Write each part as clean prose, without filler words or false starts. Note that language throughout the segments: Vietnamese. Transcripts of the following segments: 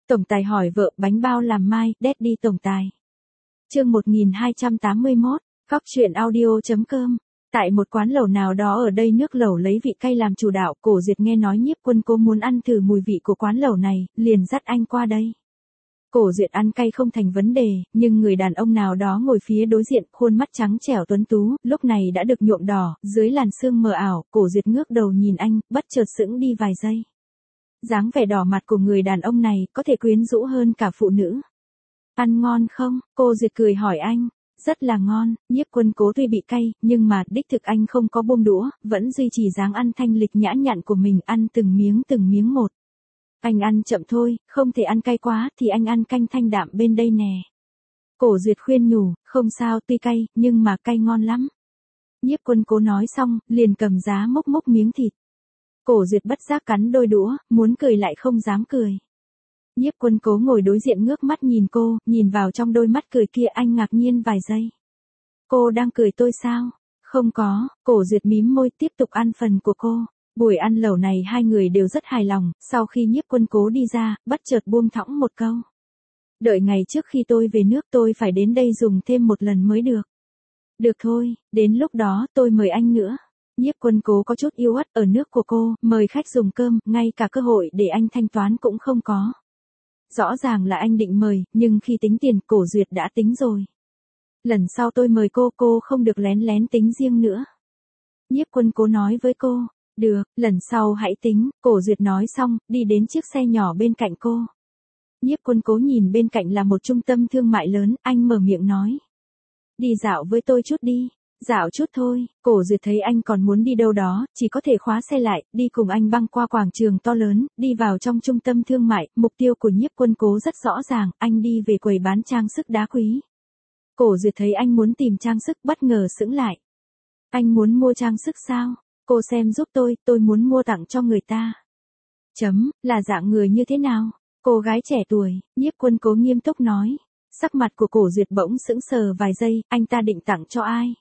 Tổng tài hỏi vợ bánh bao làm mai, Daddy tổng tài. Chương 1281, Góc truyện audio.com. Tại một quán lẩu nào đó ở đây nước lẩu lấy vị cay làm chủ đạo, Cổ Duyệt nghe nói Nhiếp Quân Cố muốn ăn thử mùi vị của quán lẩu này, liền dắt anh qua đây. Cổ Duyệt ăn cay không thành vấn đề, nhưng người đàn ông nào đó ngồi phía đối diện, khuôn mắt trắng trẻo tuấn tú, lúc này đã được nhuộm đỏ, dưới làn sương mờ ảo, Cổ Duyệt ngước đầu nhìn anh, bất chợt sững đi vài giây. Dáng vẻ đỏ mặt của người đàn ông này có thể quyến rũ hơn cả phụ nữ. Ăn ngon không? Cô Duyệt cười hỏi anh. Rất là ngon. Nhiếp Quân Cố tuy bị cay, nhưng mà đích thực anh không có buông đũa, vẫn duy trì dáng ăn thanh lịch nhã nhặn của mình, ăn từng miếng một. Anh ăn chậm thôi, không thể ăn cay quá, thì anh ăn canh thanh đạm bên đây nè. Cổ Duyệt khuyên nhủ, không sao, tuy cay, nhưng mà cay ngon lắm. Nhiếp Quân Cố nói xong, liền cầm giá múc miếng thịt. Cổ Duyệt bất giác cắn đôi đũa, muốn cười lại không dám cười. Nhiếp Quân Cố ngồi đối diện ngước mắt nhìn cô, nhìn vào trong đôi mắt cười kia anh ngạc nhiên vài giây. Cô đang cười tôi sao? Không có, Cổ Duyệt mím môi tiếp tục ăn phần của cô. Buổi ăn lẩu này hai người đều rất hài lòng, sau khi Nhiếp Quân Cố đi ra, bất chợt buông thõng một câu. Đợi ngày trước khi tôi về nước tôi phải đến đây dùng thêm một lần mới được. Được thôi, đến lúc đó tôi mời anh nữa. Nhiếp Quân Cố có chút yếu ớt ở nước của cô, mời khách dùng cơm, ngay cả cơ hội để anh thanh toán cũng không có. Rõ ràng là anh định mời, nhưng khi tính tiền, Cổ Duyệt đã tính rồi. Lần sau tôi mời cô không được lén lén tính riêng nữa. Nhiếp Quân Cố nói với cô, được, lần sau hãy tính, Cổ Duyệt nói xong, đi đến chiếc xe nhỏ bên cạnh cô. Nhiếp Quân Cố nhìn bên cạnh là một trung tâm thương mại lớn, anh mở miệng nói. Đi dạo với tôi chút đi. Dạo chút thôi, Cổ Duyệt thấy anh còn muốn đi đâu đó, chỉ có thể khóa xe lại, đi cùng anh băng qua quảng trường to lớn, đi vào trong trung tâm thương mại, mục tiêu của Nhiếp Quân Cố rất rõ ràng, anh đi về quầy bán trang sức đá quý. Cổ Duyệt thấy anh muốn tìm trang sức bất ngờ sững lại. Anh muốn mua trang sức sao? Cô xem giúp tôi muốn mua tặng cho người ta. Là dạng người như thế nào? Cô gái trẻ tuổi, Nhiếp Quân Cố nghiêm túc nói. Sắc mặt của Cổ Duyệt bỗng sững sờ vài giây, anh ta định tặng cho ai?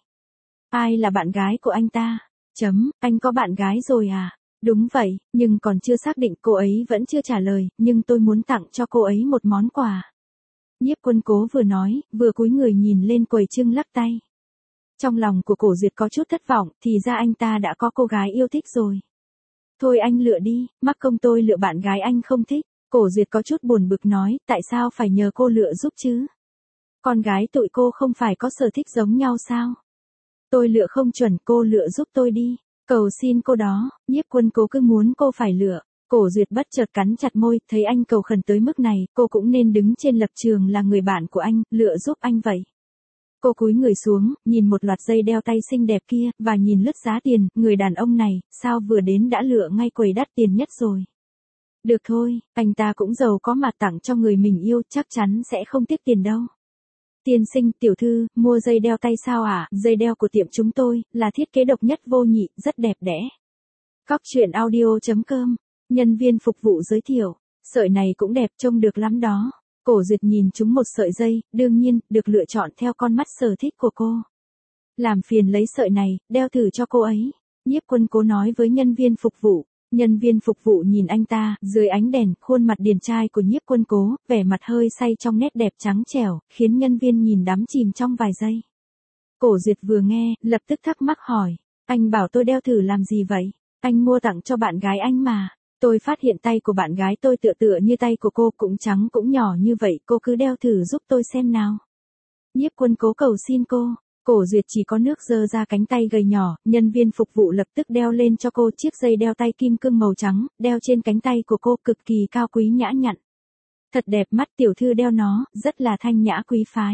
Ai là bạn gái của anh ta? Anh có bạn gái rồi à? Đúng vậy, nhưng còn chưa xác định, cô ấy vẫn chưa trả lời, nhưng tôi muốn tặng cho cô ấy một món quà. Nhiếp Quân Cố vừa nói, vừa cúi người nhìn lên quầy trưng lắc tay. Trong lòng của Cổ Duyệt có chút thất vọng, thì ra anh ta đã có cô gái yêu thích rồi. Thôi anh lựa đi, mắc công tôi lựa bạn gái anh không thích. Cổ Duyệt có chút buồn bực nói, tại sao phải nhờ cô lựa giúp chứ? Con gái tụi cô không phải có sở thích giống nhau sao? Tôi lựa không chuẩn, cô lựa giúp tôi đi. Cầu xin cô đó, Nhiếp Quân Cố cứ muốn cô phải lựa. Cổ Duyệt bất chợt cắn chặt môi, thấy anh cầu khẩn tới mức này, cô cũng nên đứng trên lập trường là người bạn của anh, lựa giúp anh vậy. Cô cúi người xuống, nhìn một loạt dây đeo tay xinh đẹp kia, và nhìn lướt giá tiền, người đàn ông này, sao vừa đến đã lựa ngay quầy đắt tiền nhất rồi. Được thôi, anh ta cũng giàu có mà tặng cho người mình yêu, chắc chắn sẽ không tiếc tiền đâu. Tiên sinh, tiểu thư, mua dây đeo tay sao à? Dây đeo của tiệm chúng tôi, là thiết kế độc nhất vô nhị, rất đẹp đẽ. Góc truyện audio.com, nhân viên phục vụ giới thiệu, sợi này cũng đẹp, trông được lắm đó. Cổ Duyệt nhìn chúng một sợi dây, đương nhiên, được lựa chọn theo con mắt sở thích của cô. Làm phiền lấy sợi này, đeo thử cho cô ấy. Nhiếp Quân Cố nói với nhân viên phục vụ. Nhân viên phục vụ nhìn anh ta, dưới ánh đèn, khuôn mặt điển trai của Nhiếp Quân Cố, vẻ mặt hơi say trong nét đẹp trắng trẻo, khiến nhân viên nhìn đắm chìm trong vài giây. Cổ Duyệt vừa nghe, lập tức thắc mắc hỏi, anh bảo tôi đeo thử làm gì vậy? Anh mua tặng cho bạn gái anh mà. Tôi phát hiện tay của bạn gái tôi tựa như tay của cô, cũng trắng cũng nhỏ như vậy, cô cứ đeo thử giúp tôi xem nào. Nhiếp Quân Cố cầu xin cô. Cổ Duyệt chỉ có nước dơ ra cánh tay gầy nhỏ, nhân viên phục vụ lập tức đeo lên cho cô chiếc dây đeo tay kim cương màu trắng, đeo trên cánh tay của cô cực kỳ cao quý nhã nhặn. Thật đẹp mắt, tiểu thư đeo nó, rất là thanh nhã quý phái.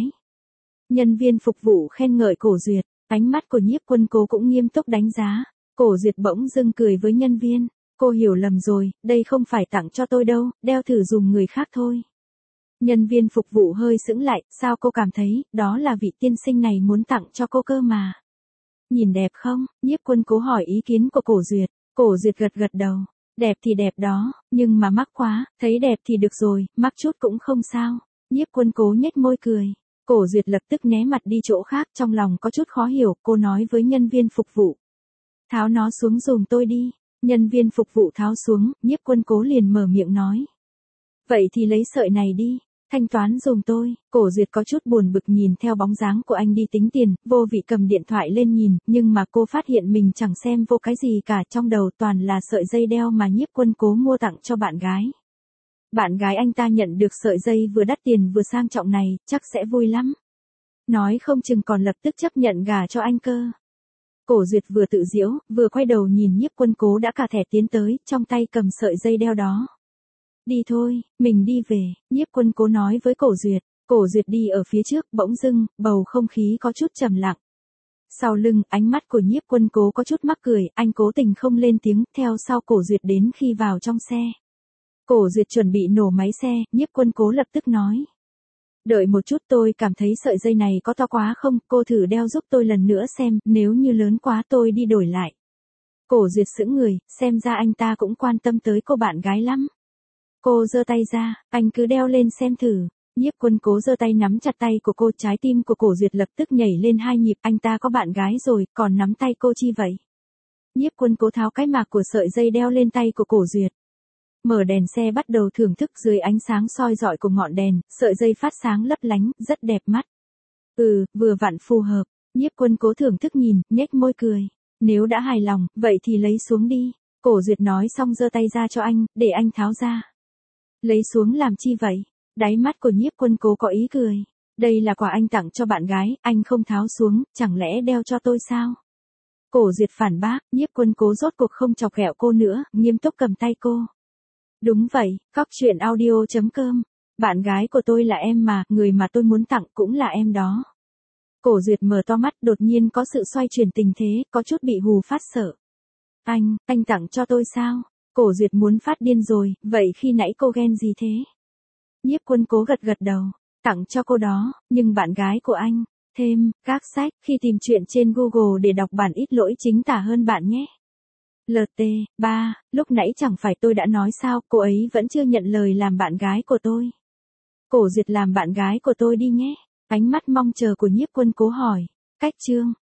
Nhân viên phục vụ khen ngợi Cổ Duyệt, ánh mắt của Nhiếp Quân Cố cũng nghiêm túc đánh giá. Cổ Duyệt bỗng dưng cười với nhân viên, cô hiểu lầm rồi, đây không phải tặng cho tôi đâu, đeo thử dùng người khác thôi. Nhân viên phục vụ hơi sững lại, sao cô cảm thấy, đó là vị tiên sinh này muốn tặng cho cô cơ mà. Nhìn đẹp không? Nhiếp Quân Cố hỏi ý kiến của Cổ Duyệt. Cổ Duyệt gật đầu. Đẹp thì đẹp đó, nhưng mà mắc quá, thấy đẹp thì được rồi, mắc chút cũng không sao. Nhiếp Quân Cố nhếch môi cười. Cổ Duyệt lập tức né mặt đi chỗ khác, trong lòng có chút khó hiểu, cô nói với nhân viên phục vụ. Tháo nó xuống giùm tôi đi. Nhân viên phục vụ tháo xuống, Nhiếp Quân Cố liền mở miệng nói. Vậy thì lấy sợi này đi, thanh toán giùm tôi. Cổ Duyệt có chút buồn bực nhìn theo bóng dáng của anh đi tính tiền, vô vị cầm điện thoại lên nhìn, nhưng mà cô phát hiện mình chẳng xem vô cái gì cả, trong đầu toàn là sợi dây đeo mà Nhiếp Quân Cố mua tặng cho bạn gái. Bạn gái anh ta nhận được sợi dây vừa đắt tiền vừa sang trọng này, chắc sẽ vui lắm. Nói không chừng còn lập tức chấp nhận gả cho anh cơ. Cổ Duyệt vừa tự giễu, vừa quay đầu nhìn Nhiếp Quân Cố đã cả thẻ tiến tới, trong tay cầm sợi dây đeo đó. Đi thôi, mình đi về, Nhiếp Quân Cố nói với Cổ Duyệt. Cổ Duyệt đi ở phía trước, bỗng dưng, bầu không khí có chút trầm lặng. Sau lưng, ánh mắt của Nhiếp Quân Cố có chút mắc cười, anh cố tình không lên tiếng, theo sau Cổ Duyệt đến khi vào trong xe. Cổ Duyệt chuẩn bị nổ máy xe, Nhiếp Quân Cố lập tức nói. Đợi một chút, tôi cảm thấy sợi dây này có to quá không, cô thử đeo giúp tôi lần nữa xem, nếu như lớn quá tôi đi đổi lại. Cổ Duyệt sững người, xem ra anh ta cũng quan tâm tới cô bạn gái lắm. Cô giơ tay ra, anh cứ đeo lên xem thử. Nhiếp Quân Cố giơ tay nắm chặt tay của cô, trái tim của Cổ Duyệt lập tức nhảy lên 2 nhịp, anh ta có bạn gái rồi, còn nắm tay cô chi vậy? Nhiếp Quân Cố tháo cái mạc của sợi dây đeo lên tay của Cổ Duyệt. Mở đèn xe bắt đầu thưởng thức dưới ánh sáng soi rọi của ngọn đèn, sợi dây phát sáng lấp lánh, rất đẹp mắt. Vừa vặn phù hợp. Nhiếp Quân Cố thưởng thức nhìn, nhếch môi cười. Nếu đã hài lòng, vậy thì lấy xuống đi. Cổ Duyệt nói xong giơ tay ra cho anh, để anh tháo ra. Lấy xuống làm chi vậy? Đáy mắt của Nhiếp Quân Cố có ý cười. Đây là quà anh tặng cho bạn gái, anh không tháo xuống, chẳng lẽ đeo cho tôi sao? Cổ Duyệt phản bác, Nhiếp Quân Cố rốt cuộc không chọc ghẹo cô nữa, nghiêm túc cầm tay cô. Đúng vậy, Cóc Truyện Audio.com. Bạn gái của tôi là em mà, người mà tôi muốn tặng cũng là em đó. Cổ Duyệt mở to mắt, đột nhiên có sự xoay chuyển tình thế, có chút bị hù phát sợ. Anh tặng cho tôi sao? Cổ Duyệt muốn phát điên rồi, vậy khi nãy cô ghen gì thế? Nhiếp Quân Cố gật gật đầu, tặng cho cô đó, nhưng bạn gái của anh. Thêm, các sách, khi tìm chuyện trên Google để đọc bản ít lỗi chính tả hơn bạn nhé. LT3, lúc nãy chẳng phải tôi đã nói sao, cô ấy vẫn chưa nhận lời làm bạn gái của tôi. Cổ Duyệt làm bạn gái của tôi đi nhé. Ánh mắt mong chờ của Nhiếp Quân Cố hỏi. Cách chương.